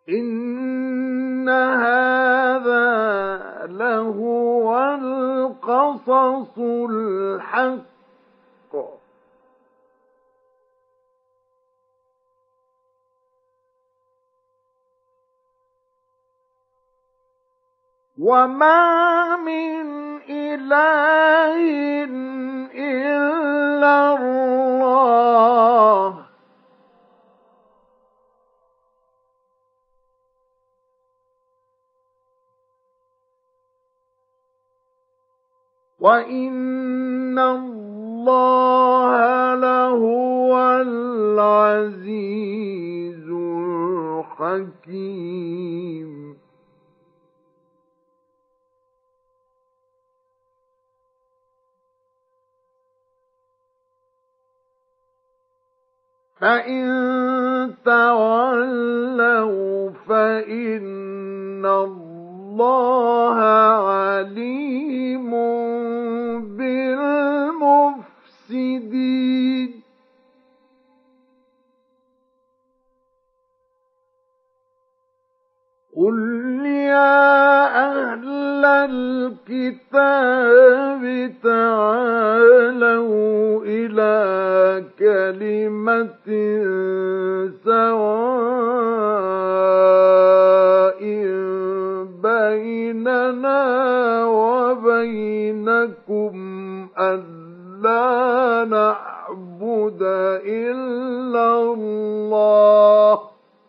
إن هذا لهو القصص الحق وما من إله إلا الله وإن الله لهو العزيز الحكيم فإن تولوا فإن الله عليم بالمفسدين قل يا أهل الكتاب تعالوا إلى كلمة سواء بيننا وبينكم ألا نعبد إلا الله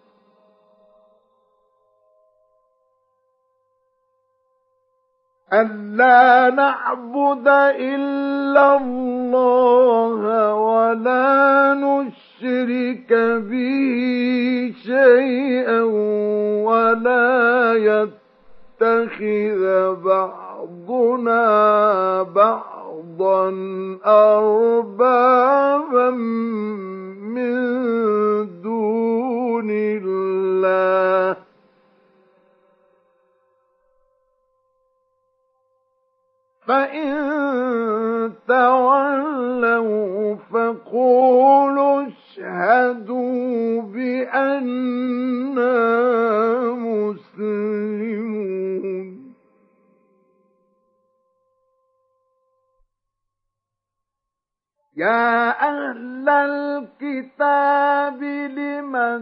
ولا نشرك به شيئا ولا يتخذ بعضنا بعضا أربابا من دون الله فإن تولوا فقولوا اشهدوا بأننا مسلمون يا أهل الكتاب لم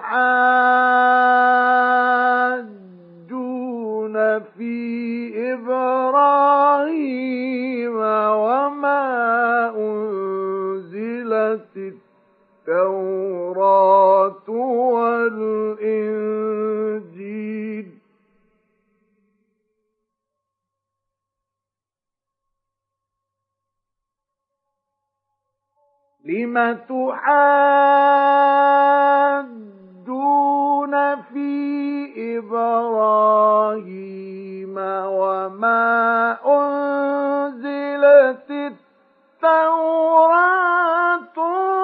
تحاجون في إبراهيم وما أنزلت التوراة والإنجيل لم تحاجون في إبراهيم وما أنزلت التوراة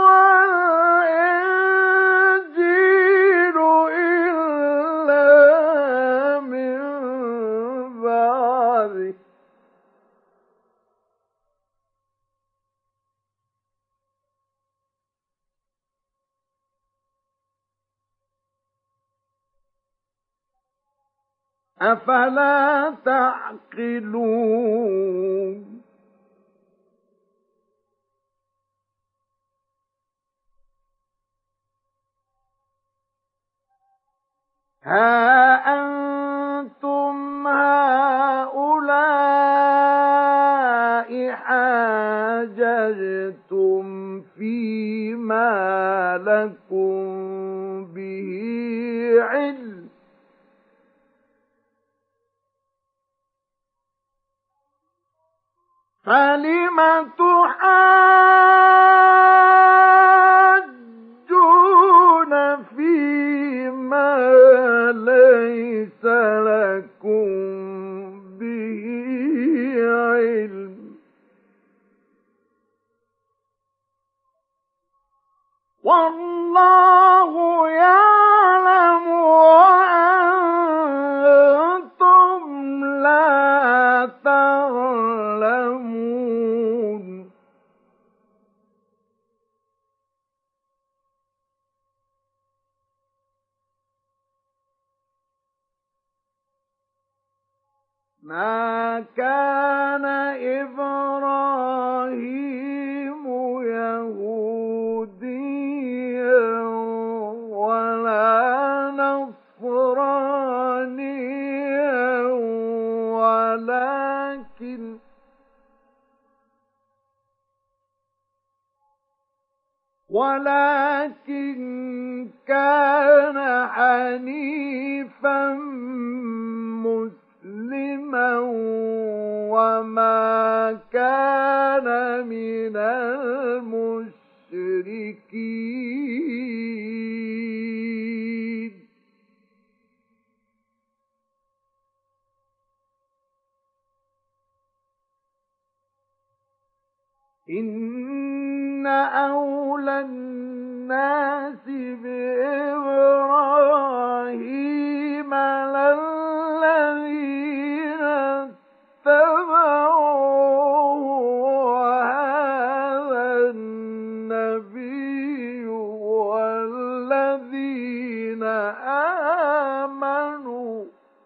والإنجيل إلا من بعده أفلا تعقلون ها أنتم هؤلاء حاججتم فيما لكم به علم فلم تحاجون فيما ليس لكم به علم والله يعلم وأنتم لا تعلمون ما كان إبراهيم يهوديا ولا نصرانيا ولكن كان حنيفا مسلما وما كان من المشركين. إن أولى الناس بإبراهيم للذين اتبعوه وهذا النبي والذين آمنوا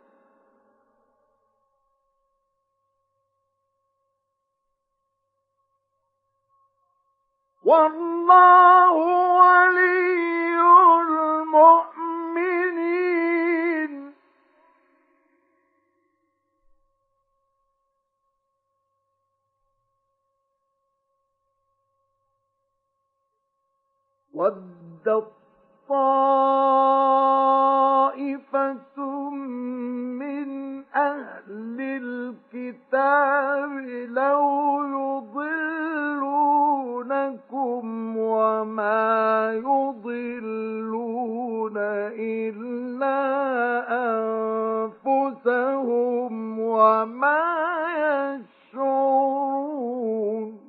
والله ولي المؤمنين. ودت طائفة من أهل الكتاب لو يضلونكم وما يضلون إلا أنفسهم وما يشعرون.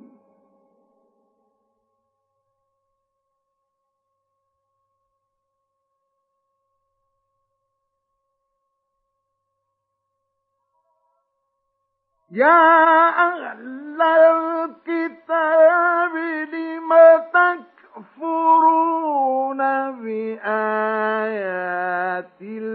يا أهل الكتاب لم تكفرون بآيات